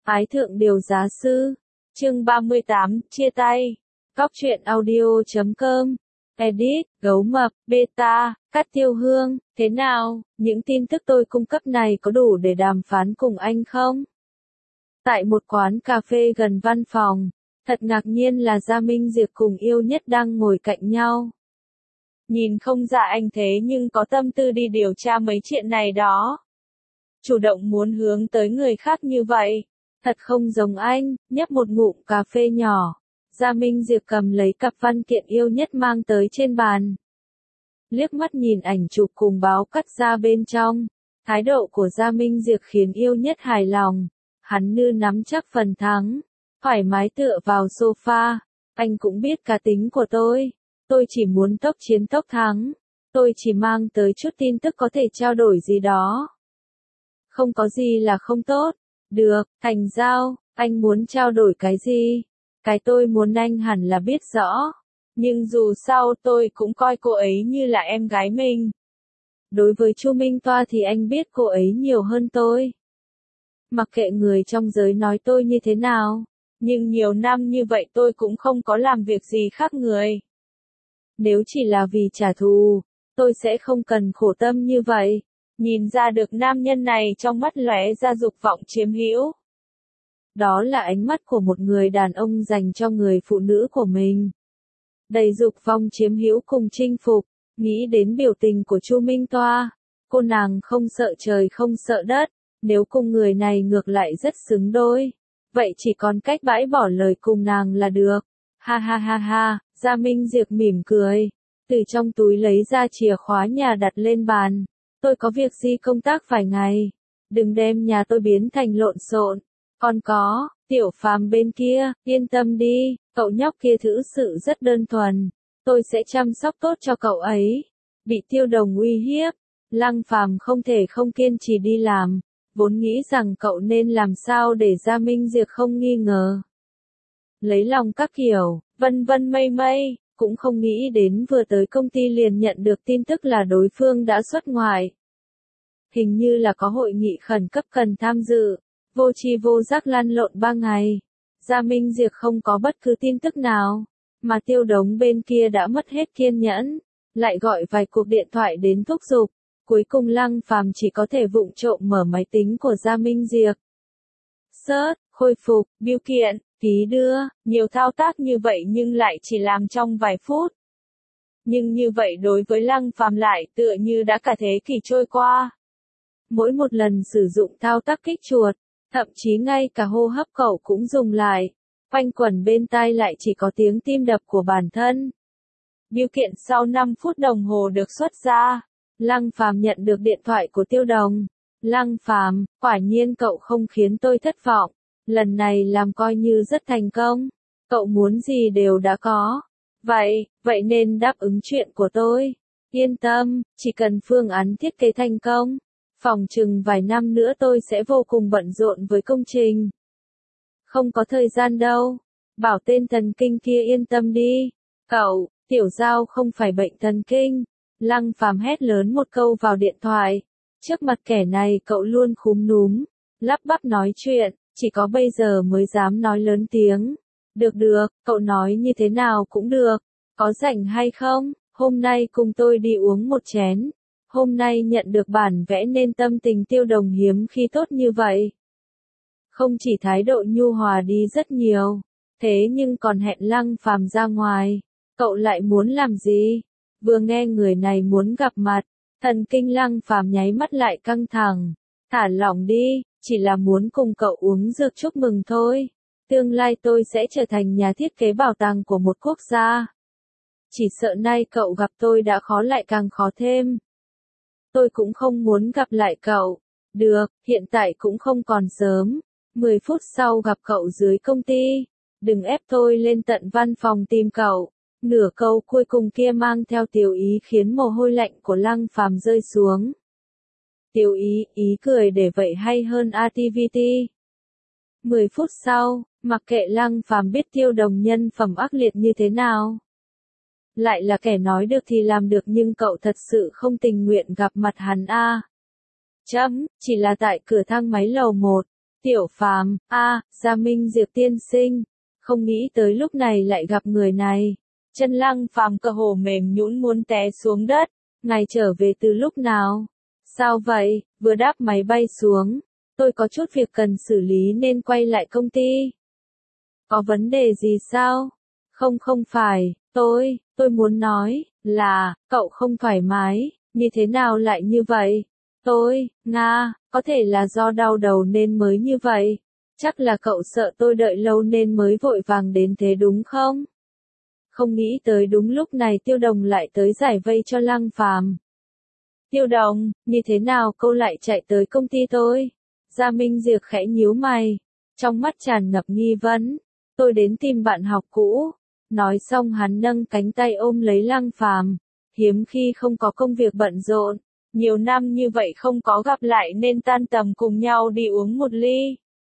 Ái thượng điều giá sư. Chương 38, chia tay. Góc truyện audio.com. Edit, gấu mập, beta, cắt tiêu hương, thế nào, những tin tức tôi cung cấp này có đủ để đàm phán cùng anh không? Tại một quán cà phê gần văn phòng, thật ngạc nhiên là Gia Minh Diệp cùng Yêu Nhất đang ngồi cạnh nhau. Nhìn không ra anh thế nhưng có tâm tư đi điều tra mấy chuyện này đó. Chủ động muốn hướng tới người khác như vậy. Thật không giống anh, nhấp một ngụm cà phê nhỏ. Gia Minh Diệp cầm lấy cặp văn kiện Yêu Nhất mang tới trên bàn. Liếc mắt nhìn ảnh chụp cùng báo cắt ra bên trong. Thái độ của Gia Minh Diệp khiến Yêu Nhất hài lòng. Hắn như nắm chắc phần thắng. Thoải mái tựa vào sofa. Anh cũng biết cá tính của tôi. Tôi chỉ muốn tốc chiến tốc thắng. Tôi chỉ mang tới chút tin tức có thể trao đổi gì đó. Không có gì là không tốt. Được, thành giao, anh muốn trao đổi cái gì? Cái tôi muốn anh hẳn là biết rõ. Nhưng dù sao tôi cũng coi cô ấy như là em gái mình. Đối với Chu Minh Toa thì anh biết cô ấy nhiều hơn tôi. Mặc kệ người trong giới nói tôi như thế nào. Nhưng nhiều năm như vậy tôi cũng không có làm việc gì khác người. Nếu chỉ là vì trả thù, tôi sẽ không cần khổ tâm như vậy. Nhìn ra được nam nhân này trong mắt lóe ra dục vọng chiếm hữu. Đó là ánh mắt của một người đàn ông dành cho người phụ nữ của mình. Đầy dục vọng chiếm hữu cùng chinh phục, nghĩ đến biểu tình của Chu Minh Toa. Cô nàng không sợ trời không sợ đất, nếu cùng người này ngược lại rất xứng đôi. Vậy chỉ còn cách bãi bỏ lời cùng nàng là được. Ha ha ha ha, Gia Minh Diệp mỉm cười. Từ trong túi lấy ra chìa khóa nhà đặt lên bàn. Tôi có việc gì công tác vài ngày. Đừng đem nhà tôi biến thành lộn xộn. Còn có, Tiểu Phàm bên kia, yên tâm đi, cậu nhóc kia thực sự rất đơn thuần. Tôi sẽ chăm sóc tốt cho cậu ấy. Bị Tiêu Đồng uy hiếp, Lăng Phàm không thể không kiên trì đi làm. Vốn nghĩ rằng cậu nên làm sao để Gia Minh Diệp không nghi ngờ. Lấy lòng các kiểu, vân vân mây mây. Cũng không nghĩ đến vừa tới công ty liền nhận được tin tức là đối phương đã xuất ngoại. Hình như là có hội nghị khẩn cấp cần tham dự, vô tri vô giác lăn lộn 3 ngày. Gia Minh Diệp không có bất cứ tin tức nào, mà Tiêu Đống bên kia đã mất hết kiên nhẫn, lại gọi vài cuộc điện thoại đến thúc giục. Cuối cùng Lăng Phàm chỉ có thể vụng trộm mở máy tính của Gia Minh Diệp. Search, khôi phục, bưu kiện, ký đưa, nhiều thao tác như vậy nhưng lại chỉ làm trong vài phút. Nhưng như vậy đối với Lăng Phàm lại tựa như đã cả thế kỷ trôi qua. Mỗi một lần sử dụng thao tác kích chuột, thậm chí ngay cả hô hấp cậu cũng dùng lại. Quanh quẩn bên tai lại chỉ có tiếng tim đập của bản thân. Bưu kiện sau 5 phút đồng hồ được xuất ra. Lăng Phàm nhận được điện thoại của Tiêu Đồng. Lăng Phàm, quả nhiên cậu không khiến tôi thất vọng. Lần này làm coi như rất thành công. Cậu muốn gì đều đã có. Vậy nên đáp ứng chuyện của tôi. Yên tâm, chỉ cần phương án thiết kế thành công. Phòng chừng vài năm nữa tôi sẽ vô cùng bận rộn với công trình. Không có thời gian đâu. Bảo tên thần kinh kia yên tâm đi. Cậu, Tiểu Giao không phải bệnh thần kinh. Lăng Phàm hét lớn một câu vào điện thoại. Trước mặt kẻ này cậu luôn khúm núm, lắp bắp nói chuyện, chỉ có bây giờ mới dám nói lớn tiếng. Được, cậu nói như thế nào cũng được. Có rảnh hay không, hôm nay cùng tôi đi uống một chén. Hôm nay nhận được bản vẽ nên tâm tình Tiêu Đồng hiếm khi tốt như vậy. Không chỉ thái độ nhu hòa đi rất nhiều, thế nhưng còn hẹn Lăng Phàm ra ngoài. Cậu lại muốn làm gì? Vừa nghe người này muốn gặp mặt, thần kinh Lăng Phàm nháy mắt lại căng thẳng. Thả lỏng đi, chỉ là muốn cùng cậu uống rượu chúc mừng thôi. Tương lai tôi sẽ trở thành nhà thiết kế bảo tàng của một quốc gia. Chỉ sợ nay cậu gặp tôi đã khó lại càng khó thêm. Tôi cũng không muốn gặp lại cậu. Được, hiện tại cũng không còn sớm. 10 phút sau gặp cậu dưới công ty. Đừng ép tôi lên tận văn phòng tìm cậu. Nửa câu cuối cùng kia mang theo tiểu ý khiến mồ hôi lạnh của Lăng Phàm rơi xuống. Tiểu ý cười để vậy hay hơn activity. 10 phút sau, mặc kệ Lăng Phàm biết Tiêu Đồng nhân phẩm ác liệt như thế nào. Lại là kẻ nói được thì làm được nhưng cậu thật sự không tình nguyện gặp mặt hắn a. Chỉ là tại cửa thang máy lầu 1, Tiểu Phàm, Gia Minh Diệp tiên sinh, không nghĩ tới lúc này lại gặp người này. Chân Lăng Phàm cơ hồ mềm nhũn muốn té xuống đất, ngài trở về từ lúc nào? Sao vậy, vừa đáp máy bay xuống, tôi có chút việc cần xử lý nên quay lại công ty. Có vấn đề gì sao? Không phải, tôi muốn nói, là, cậu không thoải mái, như thế nào lại như vậy? Có thể là do đau đầu nên mới như vậy. Chắc là cậu sợ tôi đợi lâu nên mới vội vàng đến thế đúng không? Không nghĩ tới đúng lúc này Tiêu Đồng lại tới giải vây cho Lăng Phàm. Tiêu Đồng, như thế nào cô lại chạy tới công ty tôi? Gia Minh Diệp khẽ nhíu mày, trong mắt tràn ngập nghi vấn. Tôi đến tìm bạn học cũ. Nói xong hắn nâng cánh tay ôm lấy Lăng Phàm. Hiếm khi không có công việc bận rộn, nhiều năm như vậy không có gặp lại nên tan tầm cùng nhau đi uống một ly.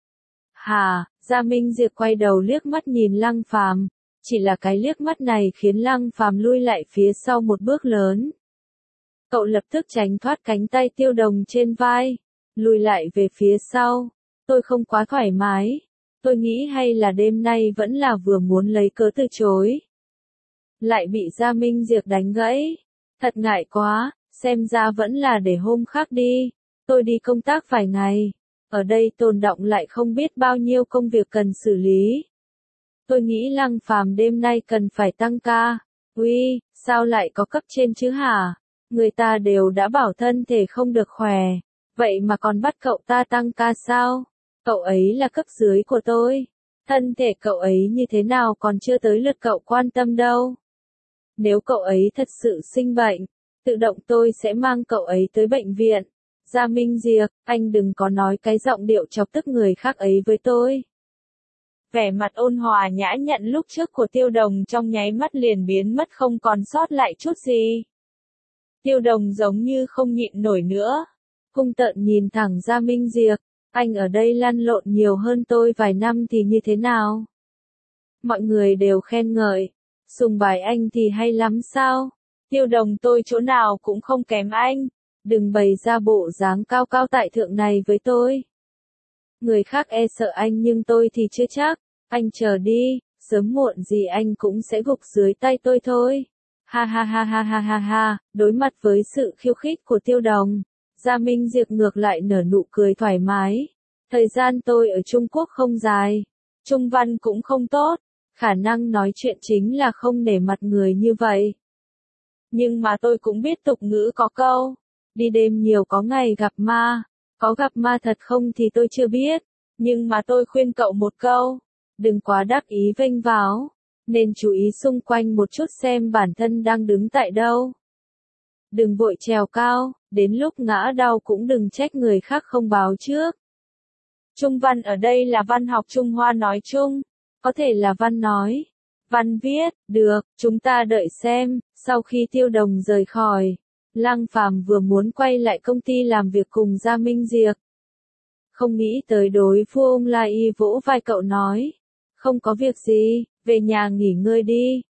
Gia Minh Diệp quay đầu liếc mắt nhìn Lăng Phàm, chỉ là cái liếc mắt này khiến Lăng Phàm lui lại phía sau một bước lớn. Cậu lập tức tránh thoát cánh tay Tiêu Đồng trên vai, lùi lại về phía sau. Tôi không quá thoải mái, tôi nghĩ hay là đêm nay vẫn là vừa muốn lấy cớ từ chối. Lại bị Gia Minh Diệp đánh gãy, thật ngại quá, xem ra vẫn là để hôm khác đi, tôi đi công tác vài ngày, ở đây tồn đọng lại không biết bao nhiêu công việc cần xử lý. Tôi nghĩ Lăng Phàm đêm nay cần phải tăng ca. Uy, sao lại có cấp trên chứ hả? Người ta đều đã bảo thân thể không được khỏe, vậy mà còn bắt cậu ta tăng ca sao? Cậu ấy là cấp dưới của tôi, thân thể cậu ấy như thế nào còn chưa tới lượt cậu quan tâm đâu. Nếu cậu ấy thật sự sinh bệnh, tự động tôi sẽ mang cậu ấy tới bệnh viện. Gia Minh Diệp, anh đừng có nói cái giọng điệu chọc tức người khác ấy với tôi. Vẻ mặt ôn hòa nhã nhặn lúc trước của Tiêu Đồng trong nháy mắt liền biến mất không còn sót lại chút gì. Tiêu Đồng giống như không nhịn nổi nữa, hung tợn nhìn thẳng Gia Minh Diệp, anh ở đây lăn lộn nhiều hơn tôi vài năm thì như thế nào? Mọi người đều khen ngợi, sùng bái anh thì hay lắm sao? Tiêu Đồng tôi chỗ nào cũng không kém anh, đừng bày ra bộ dáng cao cao tại thượng này với tôi. Người khác e sợ anh nhưng tôi thì chưa chắc, anh chờ đi, sớm muộn gì anh cũng sẽ gục dưới tay tôi thôi. Đối mặt với sự khiêu khích của Tiêu Đồng, Gia Minh Diệp ngược lại nở nụ cười thoải mái. Thời gian tôi ở Trung Quốc không dài, Trung văn cũng không tốt, khả năng nói chuyện chính là không nể mặt người như vậy. Nhưng mà tôi cũng biết tục ngữ có câu, đi đêm nhiều có ngày gặp ma, có gặp ma thật không thì tôi chưa biết, nhưng mà tôi khuyên cậu một câu, đừng quá đắc ý vênh váo, nên chú ý xung quanh một chút xem bản thân đang đứng tại đâu. Đừng vội trèo cao, đến lúc ngã đau cũng đừng trách người khác không báo trước. Trung văn ở đây là văn học Trung Hoa nói chung, có thể là văn nói, văn viết, được, chúng ta đợi xem. Sau khi Tiêu Đồng rời khỏi, Lăng Phàm vừa muốn quay lại công ty làm việc cùng Gia Minh Diệp. Không nghĩ tới đối phương lại vỗ vai cậu nói, không có việc gì, về nhà nghỉ ngơi đi.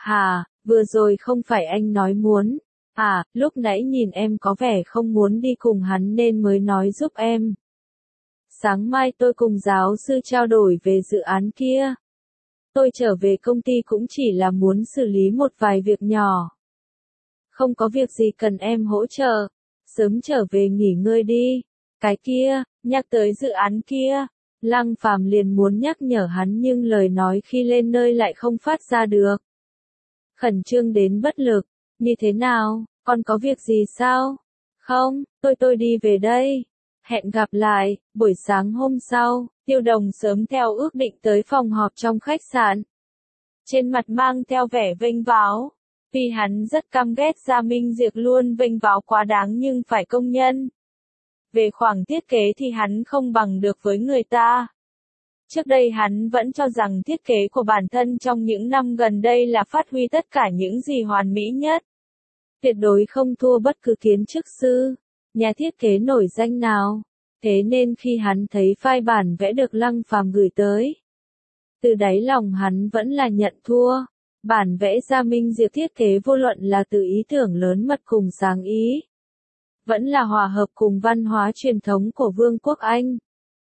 Vừa rồi không phải anh nói muốn, lúc nãy nhìn em có vẻ không muốn đi cùng hắn nên mới nói giúp em. Sáng mai tôi cùng giáo sư trao đổi về dự án kia. Tôi trở về công ty cũng chỉ là muốn xử lý một vài việc nhỏ. Không có việc gì cần em hỗ trợ, sớm trở về nghỉ ngơi đi. Cái kia, nhắc tới dự án kia, Lăng Phàm liền muốn nhắc nhở hắn nhưng lời nói khi lên nơi lại không phát ra được. Khẩn trương đến bất lực, như thế nào, còn có việc gì sao? Không, tôi đi về đây. Hẹn gặp lại, buổi sáng hôm sau, Tiêu Đồng sớm theo ước định tới phòng họp trong khách sạn. Trên mặt mang theo vẻ vênh váo, vì hắn rất căm ghét Gia Minh Diệp luôn vênh váo quá đáng nhưng phải công nhân. Về khoảng thiết kế thì hắn không bằng được với người ta. Trước đây hắn vẫn cho rằng thiết kế của bản thân trong những năm gần đây là phát huy tất cả những gì hoàn mỹ nhất. Tuyệt đối không thua bất cứ kiến trúc sư, nhà thiết kế nổi danh nào. Thế nên khi hắn thấy file bản vẽ được Lăng Phàm gửi tới, từ đáy lòng hắn vẫn là nhận thua. Bản vẽ Gia Minh Diệp thiết kế vô luận là từ ý tưởng lớn mật cùng sáng ý, vẫn là hòa hợp cùng văn hóa truyền thống của Vương quốc Anh.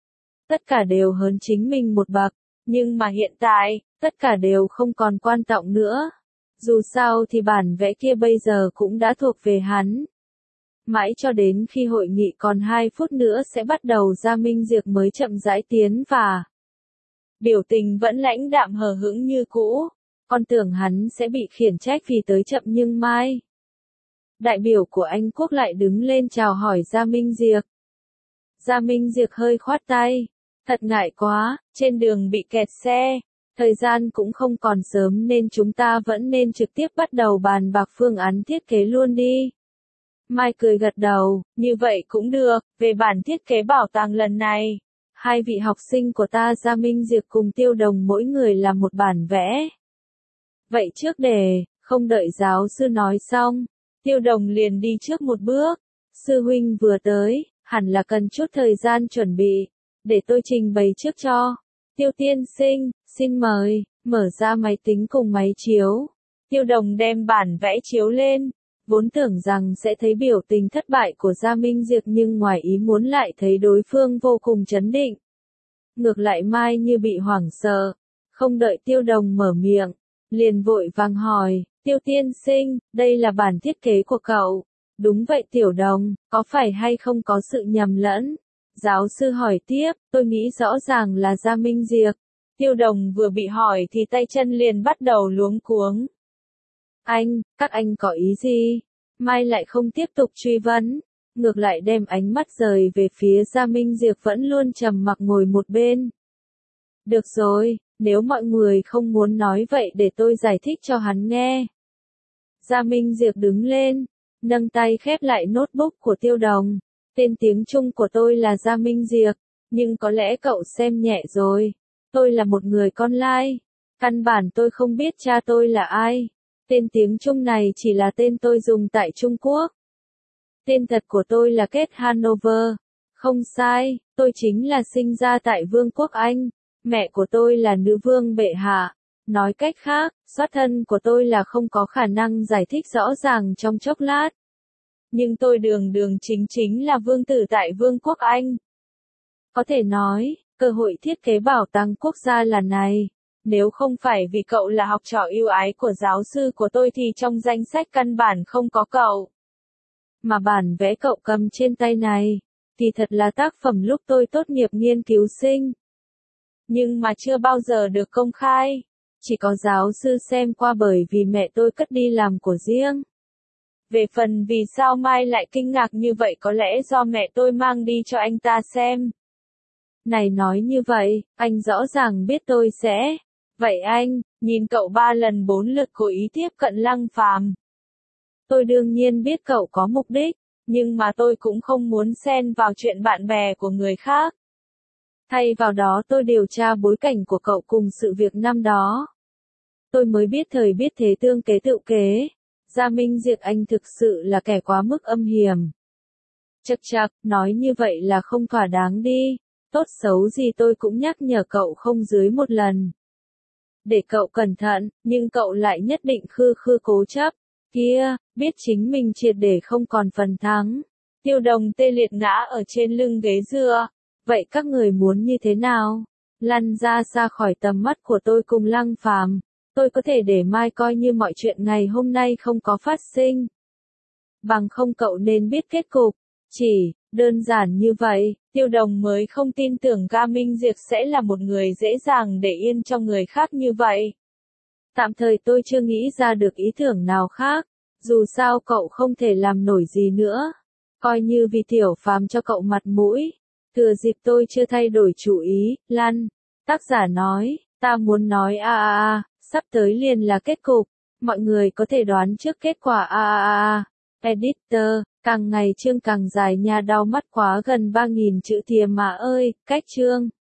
tất cả đều hơn chính mình một bậc, nhưng mà hiện tại, tất cả đều không còn quan trọng nữa. Dù sao thì bản vẽ kia bây giờ cũng đã thuộc về hắn. Mãi cho đến khi hội nghị còn 2 phút nữa sẽ bắt đầu, Gia Minh Diệp mới chậm rãi tiến và biểu tình vẫn lãnh đạm hờ hững như cũ. Con tưởng hắn sẽ bị khiển trách vì tới chậm nhưng mai. Đại biểu của Anh Quốc lại đứng lên chào hỏi Gia Minh Diệp. Gia Minh Diệp hơi khoát tay. Thật ngại quá, trên đường bị kẹt xe. Thời gian cũng không còn sớm nên chúng ta vẫn nên trực tiếp bắt đầu bàn bạc phương án thiết kế luôn đi. Mai cười gật đầu, như vậy cũng được, về bản thiết kế bảo tàng lần này. 2 vị học sinh của ta Gia Minh Diệp cùng Tiêu Đồng mỗi người làm một bản vẽ. Vậy trước đề, không đợi giáo sư nói xong, Tiêu Đồng liền đi trước một bước. Sư huynh vừa tới, hẳn là cần chút thời gian chuẩn bị, để tôi trình bày trước cho. Tiêu tiên sinh, xin mời, mở ra máy tính cùng máy chiếu. Tiêu Đồng đem bản vẽ chiếu lên, vốn tưởng rằng sẽ thấy biểu tình thất bại của Gia Minh Diệp nhưng ngoài ý muốn lại thấy đối phương vô cùng trấn định. Ngược lại Mai như bị hoảng sợ, không đợi Tiêu Đồng mở miệng, liền vội vàng hỏi, Tiêu tiên sinh, đây là bản thiết kế của cậu. Đúng vậy Tiểu Đồng, có phải hay không có sự nhầm lẫn? Giáo sư hỏi tiếp, tôi nghĩ rõ ràng là Gia Minh Diệp. Tiêu Đồng vừa bị hỏi thì tay chân liền bắt đầu luống cuống. Các anh có ý gì? Mai lại không tiếp tục truy vấn, ngược lại đem ánh mắt rời về phía Gia Minh Diệp vẫn luôn trầm mặc ngồi một bên. Được rồi, nếu mọi người không muốn nói vậy để tôi giải thích cho hắn nghe. Gia Minh Diệp đứng lên, nâng tay khép lại notebook của Tiêu Đồng. Tên tiếng Trung của tôi là Gia Minh Diệp, nhưng có lẽ cậu xem nhẹ rồi. Tôi là một người con lai. Căn bản tôi không biết cha tôi là ai. Tên tiếng Trung này chỉ là tên tôi dùng tại Trung Quốc. Tên thật của tôi là Kết Hanover. Không sai, tôi chính là sinh ra tại Vương quốc Anh. Mẹ của tôi là nữ vương bệ hạ. Nói cách khác, xuất thân của tôi là không có khả năng giải thích rõ ràng trong chốc lát. Nhưng tôi đường đường chính chính là vương tử tại Vương quốc Anh. Có thể nói, cơ hội thiết kế bảo tàng quốc gia lần này, nếu không phải vì cậu là học trò yêu ái của giáo sư của tôi thì trong danh sách căn bản không có cậu. Mà bản vẽ cậu cầm trên tay này, thì thật là tác phẩm lúc tôi tốt nghiệp nghiên cứu sinh. Nhưng mà chưa bao giờ được công khai, chỉ có giáo sư xem qua bởi vì mẹ tôi cất đi làm của riêng. Về phần vì sao Mai lại kinh ngạc như vậy có lẽ do mẹ tôi mang đi cho anh ta xem. Này nói như vậy, anh rõ ràng biết tôi sẽ. Vậy anh, nhìn cậu 3 lần 4 lượt cố ý tiếp cận Lăng Phàm. Tôi đương nhiên biết cậu có mục đích, nhưng mà tôi cũng không muốn xen vào chuyện bạn bè của người khác. Thay vào đó tôi điều tra bối cảnh của cậu cùng sự việc năm đó. Tôi mới biết thời biết thế tương kế tự kế. Gia Minh Diệp anh thực sự là kẻ quá mức âm hiểm. Chậc, nói như vậy là không thỏa đáng đi. Tốt xấu gì tôi cũng nhắc nhở cậu không dưới một lần. Để cậu cẩn thận, nhưng cậu lại nhất định khư cố chấp. Kia, biết chính mình triệt để không còn phần thắng. Tiêu Đồng tê liệt ngã ở trên lưng ghế dựa. Vậy các người muốn như thế nào? Lăn ra xa khỏi tầm mắt của tôi cùng Lăng Phàm. Tôi có thể để mai coi như mọi chuyện ngày hôm nay không có phát sinh. Bằng không cậu nên biết kết cục. Chỉ, đơn giản như vậy, Tiêu Đồng mới không tin tưởng Gia Minh Diệp sẽ là một người dễ dàng để yên cho người khác như vậy. Tạm thời tôi chưa nghĩ ra được ý tưởng nào khác. Dù sao cậu không thể làm nổi gì nữa. Coi như vì Tiểu Phàm cho cậu mặt mũi. Thừa dịp tôi chưa thay đổi chủ ý, lăn. Tác giả nói, ta muốn nói sắp tới liền là kết cục. Mọi người có thể đoán trước kết quả Editor, càng ngày chương càng dài nha đau mắt quá gần 3.000 chữ thìa mà ơi, cách chương.